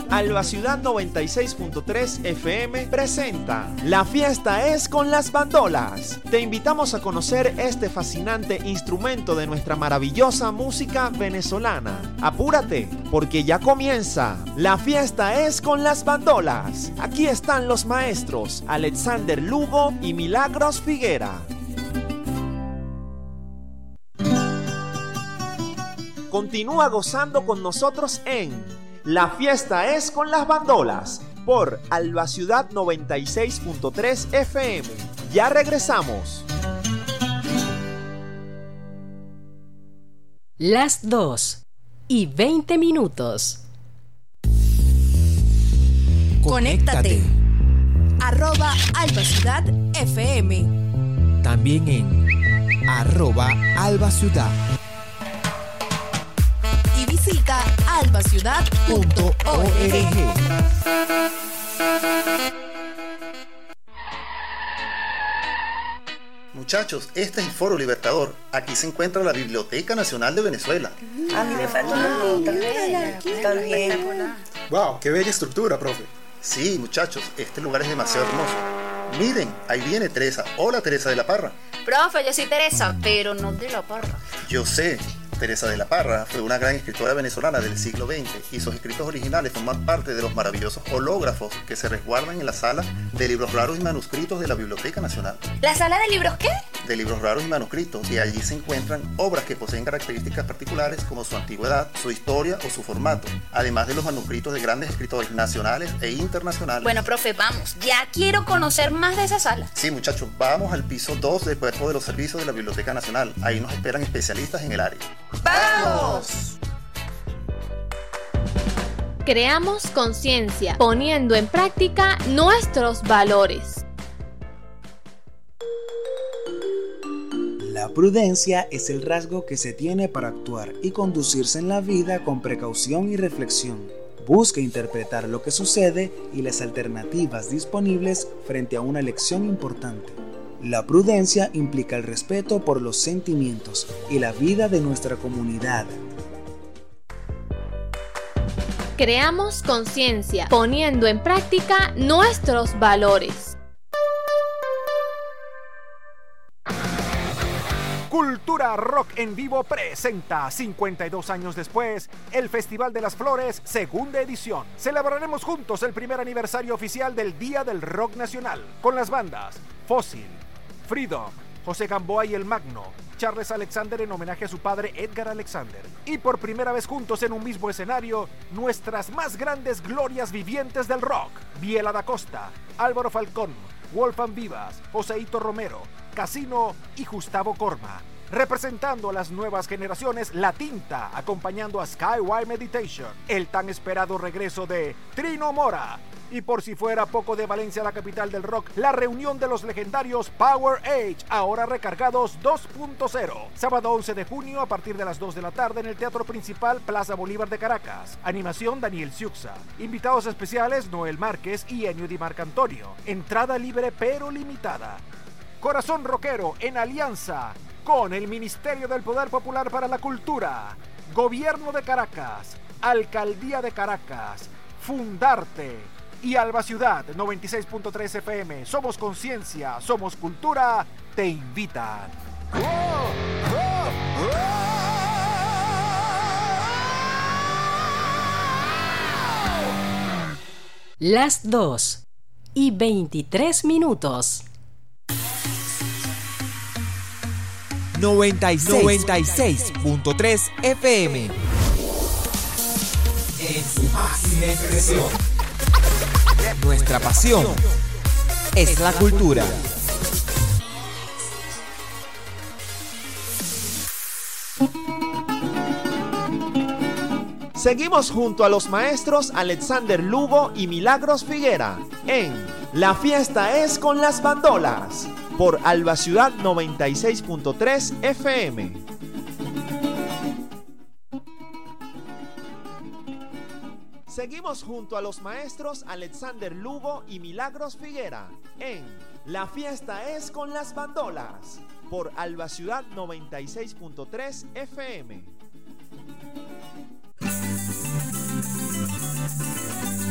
Alba Ciudad 96.3 FM presenta La fiesta es con las bandolas. Te invitamos a conocer este fascinante instrumento de nuestra maravillosa música venezolana. Apúrate, porque ya comienza. La fiesta es con las bandolas. Aquí están los maestros Alexander Lugo y Milagros Figuera. Continúa gozando con nosotros en La fiesta es con las bandolas por Alba Ciudad 96.3 FM. Ya regresamos. Las 2:20. Conéctate. @Alba Ciudad FM. También en @Alba Ciudad. Y visita albaciudad.org. Muchachos, este es el Foro Libertador. Aquí se encuentra la Biblioteca Nacional de Venezuela. A mí me falta una nota. También. Wow, qué bella estructura, profe. Sí, muchachos, este lugar es demasiado hermoso. Miren, ahí viene Teresa. Hola, Teresa de la Parra. Profe, yo soy Teresa, pero no de la Parra. Yo sé. Teresa de la Parra fue una gran escritora venezolana del siglo XX y sus escritos originales forman parte de los maravillosos hológrafos que se resguardan en la sala de libros raros y manuscritos de la Biblioteca Nacional. ¿La sala de libros qué? De libros raros y manuscritos, y allí se encuentran obras que poseen características particulares como su antigüedad, su historia o su formato, además de los manuscritos de grandes escritores nacionales e internacionales. Bueno, profe, vamos, ya quiero conocer más de esa sala. Sí, muchachos, vamos al piso 2 del cuerpo de los servicios de la Biblioteca Nacional. Ahí nos esperan especialistas en el área. ¡Vamos! Creamos conciencia, poniendo en práctica nuestros valores. La prudencia es el rasgo que se tiene para actuar y conducirse en la vida con precaución y reflexión. Busca interpretar lo que sucede y las alternativas disponibles frente a una elección importante. La prudencia implica el respeto por los sentimientos y la vida de nuestra comunidad. Creamos conciencia, poniendo en práctica nuestros valores. Cultura Rock en Vivo presenta 52 años después el Festival de las Flores, segunda edición. Celebraremos juntos el primer aniversario oficial del Día del Rock Nacional con las bandas Fósil, Freedom, José Gamboa y El Magno, Charles Alexander en homenaje a su padre Edgar Alexander. Y por primera vez juntos en un mismo escenario, nuestras más grandes glorias vivientes del rock: Biela da Costa, Álvaro Falcón, Wolfgang Vivas, Joseito Romero, Casino y Gustavo Corma. Representando a las nuevas generaciones, La Tinta, acompañando a Skyway Meditation, el tan esperado regreso de Trino Mora. Y por si fuera poco, de Valencia, la capital del rock, la reunión de los legendarios Power Age, ahora recargados 2.0. Sábado 11 de junio a partir de las 2 de la tarde en el Teatro Principal, Plaza Bolívar de Caracas. Animación Daniel Siuxa. Invitados especiales Noel Márquez y Ennio Di Marcantonio. Entrada libre pero limitada. Corazón Rockero en alianza con el Ministerio del Poder Popular para la Cultura, Gobierno de Caracas, Alcaldía de Caracas, Fundarte y Alba Ciudad 96.3 FM. Somos conciencia, somos cultura, te invitan. Las 2:23. 96.3 FM. En su máxima expresión. Nuestra pasión es la cultura. Seguimos junto a los maestros Alexander Lugo y Milagros Figuera en La fiesta es con las bandolas por Alba Ciudad 96.3 FM. Seguimos junto a los maestros Alexander Lugo y Milagros Figuera en La fiesta es con las bandolas por Alba Ciudad 96.3 FM.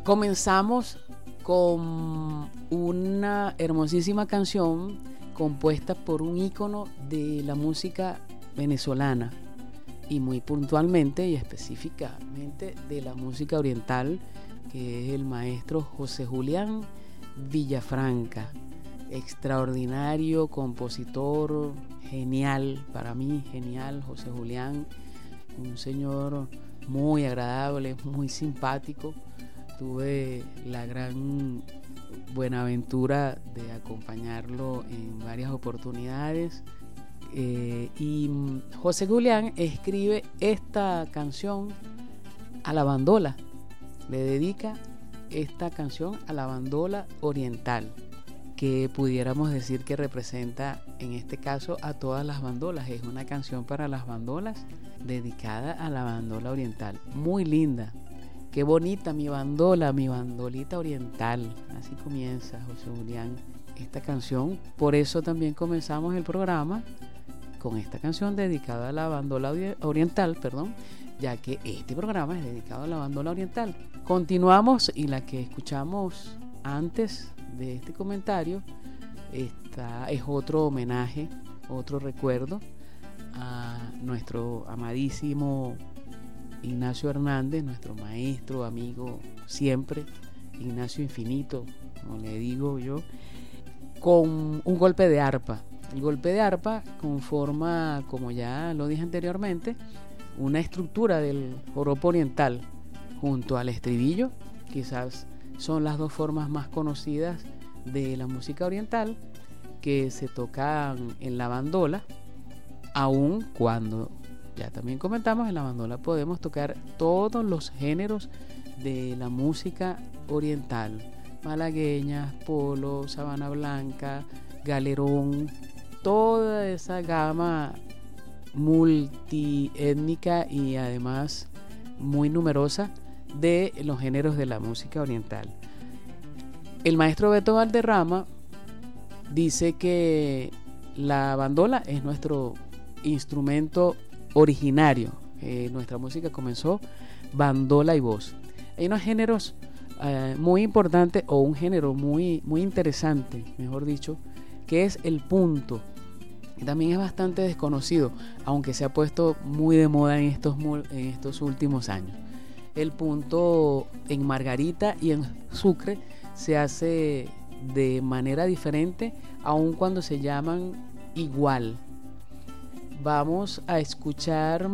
Comenzamos con una hermosísima canción compuesta por un ícono de la música venezolana y muy puntualmente y específicamente de la música oriental, que es el maestro José Julián Villafranca. Extraordinario compositor, genial, para mí genial, José Julián, un señor muy agradable, muy simpático. Tuve la gran buenaventura de acompañarlo en varias oportunidades. Y José Julián escribe esta canción a la bandola, le dedica esta canción a la bandola oriental, que pudiéramos decir que representa en este caso a todas las bandolas. Es una canción para las bandolas dedicada a la bandola oriental, muy linda. Qué bonita mi bandola, mi bandolita oriental. Así comienza José Julián esta canción. Por eso también comenzamos el programa con esta canción dedicada a la bandola oriental, ya que este programa es dedicado a la bandola oriental. Continuamos, y la que escuchamos antes de este comentario es otro homenaje, otro recuerdo a nuestro amadísimo Ignacio Hernández, nuestro maestro, amigo siempre, Ignacio Infinito, como le digo yo, con un golpe de arpa. El golpe de arpa conforma, como ya lo dije anteriormente, una estructura del joropo oriental junto al estribillo. Quizás son las dos formas más conocidas de la música oriental que se tocan en la bandola, aun cuando, ya también comentamos, en la bandola podemos tocar todos los géneros de la música oriental: malagueñas, polo, sabana blanca, galerón, toda esa gama multiétnica y además muy numerosa de los géneros de la música oriental. El maestro Beto Valderrama dice que la bandola es nuestro instrumento originario. Nuestra música comenzó bandola y voz. Hay unos géneros muy importantes, o un género muy, muy interesante, mejor dicho, que es el punto. También es bastante desconocido, aunque se ha puesto muy de moda en estos últimos años. El punto en Margarita y en Sucre se hace de manera diferente, aun cuando se llaman igual. Vamos a escuchar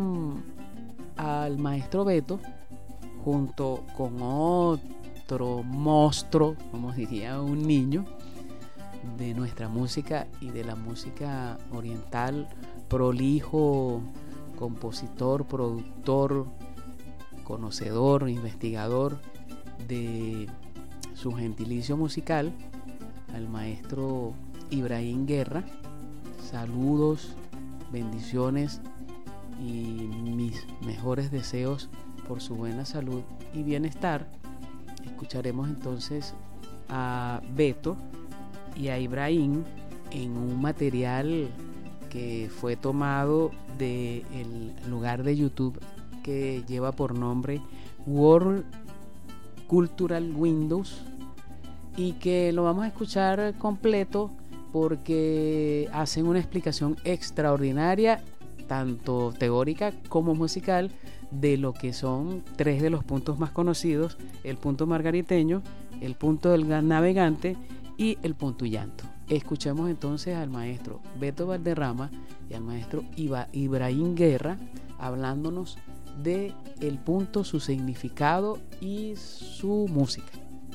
al maestro Beto junto con otro monstruo, como diría un niño, de nuestra música y de la música oriental, prolijo, compositor, productor, conocedor, investigador de su gentilicio musical, al maestro Ibrahim Guerra. Saludos, bendiciones y mis mejores deseos por su buena salud y bienestar. Escucharemos entonces a Beto y a Ibrahim en un material que fue tomado del lugar de YouTube que lleva por nombre World Cultural Windows, y que lo vamos a escuchar completo porque hacen una explicación extraordinaria, tanto teórica como musical, de lo que son tres de los puntos más conocidos: el punto margariteño, el punto del navegante y el punto llanto. Escuchemos entonces al maestro Beto Valderrama y al maestro Ibrahim Guerra hablándonos de el punto, su significado y su música.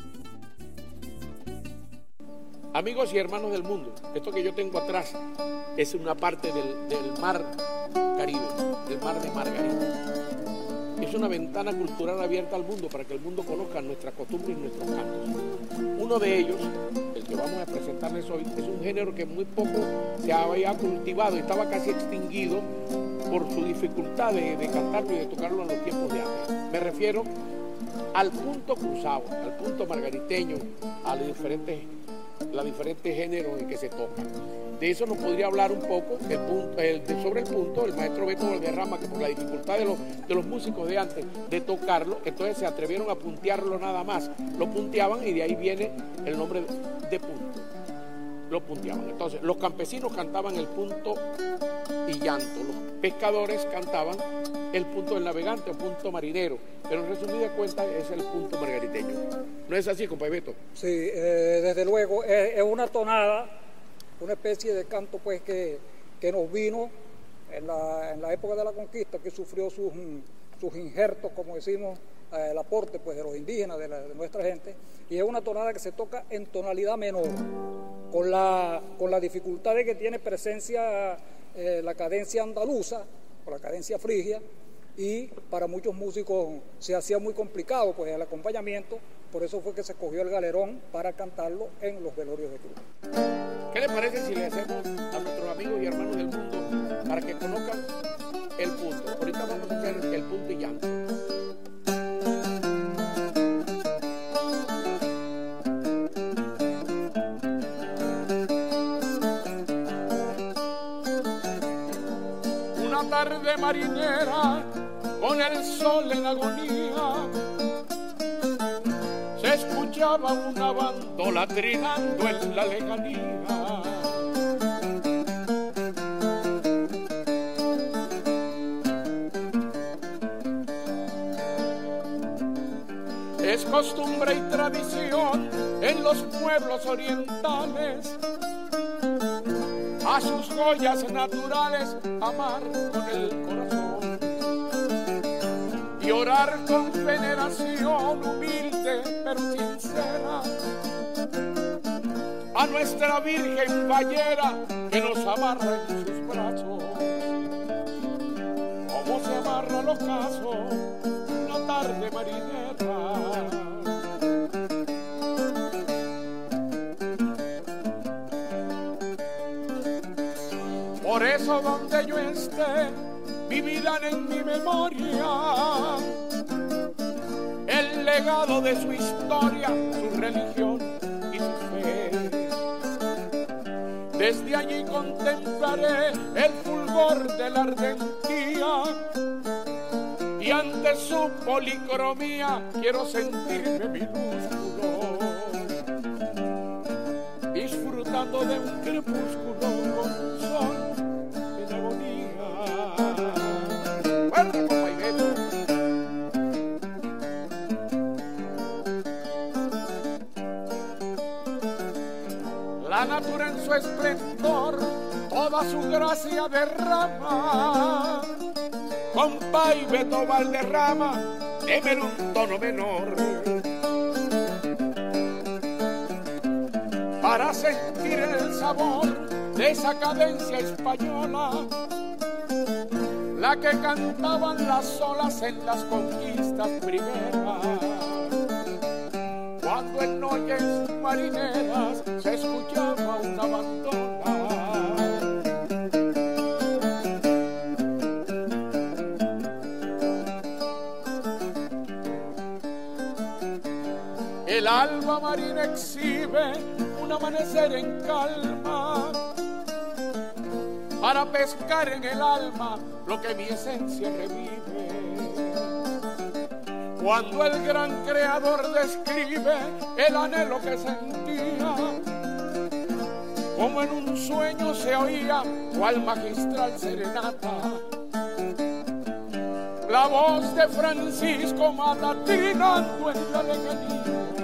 Amigos y hermanos del mundo, esto que yo tengo atrás es una parte del mar Caribe, del mar de Margarita. Es una ventana cultural abierta al mundo para que el mundo conozca nuestras costumbres y nuestros cantos. Uno de ellos, el que vamos a presentarles hoy, es un género que muy poco se había cultivado y estaba casi extinguido por su dificultad de cantarlo y de tocarlo en los tiempos de antes. Me refiero al punto cruzado, al punto margariteño, a los diferentes géneros en que se tocan. De eso nos podría hablar un poco sobre el punto el maestro Beto Valderrama, que por la dificultad de los músicos de antes de tocarlo, entonces se atrevieron a puntearlo nada más. Lo punteaban y de ahí viene el nombre de punto. Lo punteaban. Entonces, los campesinos cantaban el punto y llanto. Los pescadores cantaban el punto del navegante o punto marinero. Pero en resumida cuenta es el punto margariteño. ¿No es así, compadre Beto? Sí, desde luego. Es una tonada, una especie de canto pues que nos vino en la época de la conquista, que sufrió sus injertos, como decimos, el aporte pues de los indígenas, de nuestra gente, y es una tonada que se toca en tonalidad menor, con la dificultad de que tiene presencia la cadencia andaluza o la cadencia frigia, y para muchos músicos se hacía muy complicado pues el acompañamiento. Por eso fue que se escogió el galerón para cantarlo en los velorios de cruz. ¿Qué le parece si le hacemos a nuestros amigos y hermanos del mundo para que conozcan el punto? Ahorita vamos a hacer el punto y llanto. Una tarde marinera con el sol en agonía, se escuchaba una bandola trinando en la lejanía. Es costumbre y tradición en los pueblos orientales a sus joyas naturales amar con el corazón y orar con veneración humilde pero sincera a nuestra Virgen Fallera que nos amarra en sus brazos, como se amarra el ocaso una tarde marinera. Por eso donde yo esté, vivirán en mi memoria el legado de su historia, su religión y su fe. Desde allí contemplaré el fulgor de la ardentía y ante su policromía quiero sentirme minúsculo, disfrutando de un crepúsculo con sol en agonía. ¡Fuerte, compa Ibeto! La natura en su esplendor toda su gracia derrama. Compa Ibeto Valderrama, démelo un tono menor para sentir el sabor de esa cadencia española, la que cantaban las olas en las conquistas primeras, cuando en noches marineras se escuchaba una bandola. El alba marina exhibe un amanecer en calma para pescar en el alma lo que mi esencia revive. Cuando el gran creador describe el anhelo que sentía, como en un sueño se oía cual magistral serenata la voz de Francisco Mata trinando en la lejanía.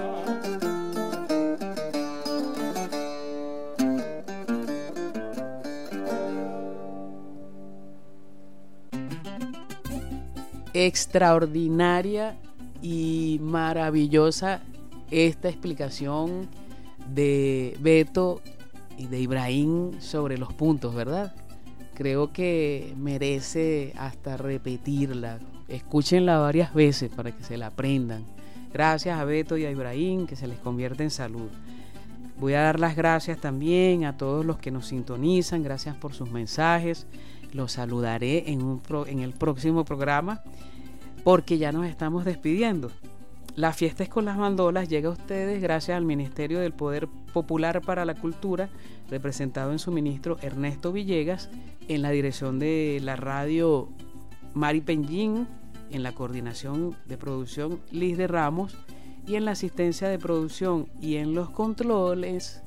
Extraordinaria y maravillosa esta explicación de Beto y de Ibrahim sobre los puntos, ¿verdad? Creo que merece hasta repetirla. Escúchenla varias veces para que se la aprendan. Gracias a Beto y a Ibrahim, que se les convierte en salud. Voy a dar las gracias también a todos los que nos sintonizan. Gracias por sus mensajes. Los saludaré en el próximo programa, porque ya nos estamos despidiendo. La fiesta es con las bandolas llega a ustedes gracias al Ministerio del Poder Popular para la Cultura, representado en su ministro Ernesto Villegas, en la dirección de la radio Mari Penjín, en la coordinación de producción Liz de Ramos y en la asistencia de producción y en los controles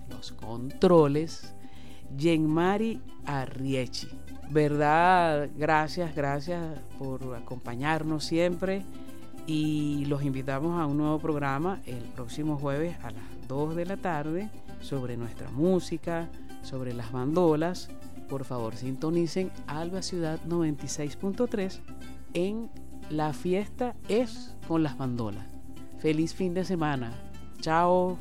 Yenmari Arriechi. ¿Verdad? Gracias por acompañarnos siempre. Y los invitamos a un nuevo programa el próximo jueves a las 2 de la tarde sobre nuestra música, sobre las bandolas. Por favor, sintonicen Alba Ciudad 96.3 en La Fiesta es con las bandolas. Feliz fin de semana. Chao.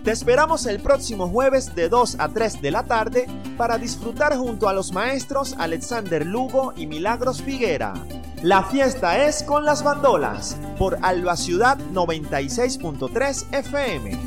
Te esperamos el próximo jueves de 2 a 3 de la tarde para disfrutar junto a los maestros Alexander Lugo y Milagros Figuera. La fiesta es con las bandolas por Alba Ciudad 96.3 FM.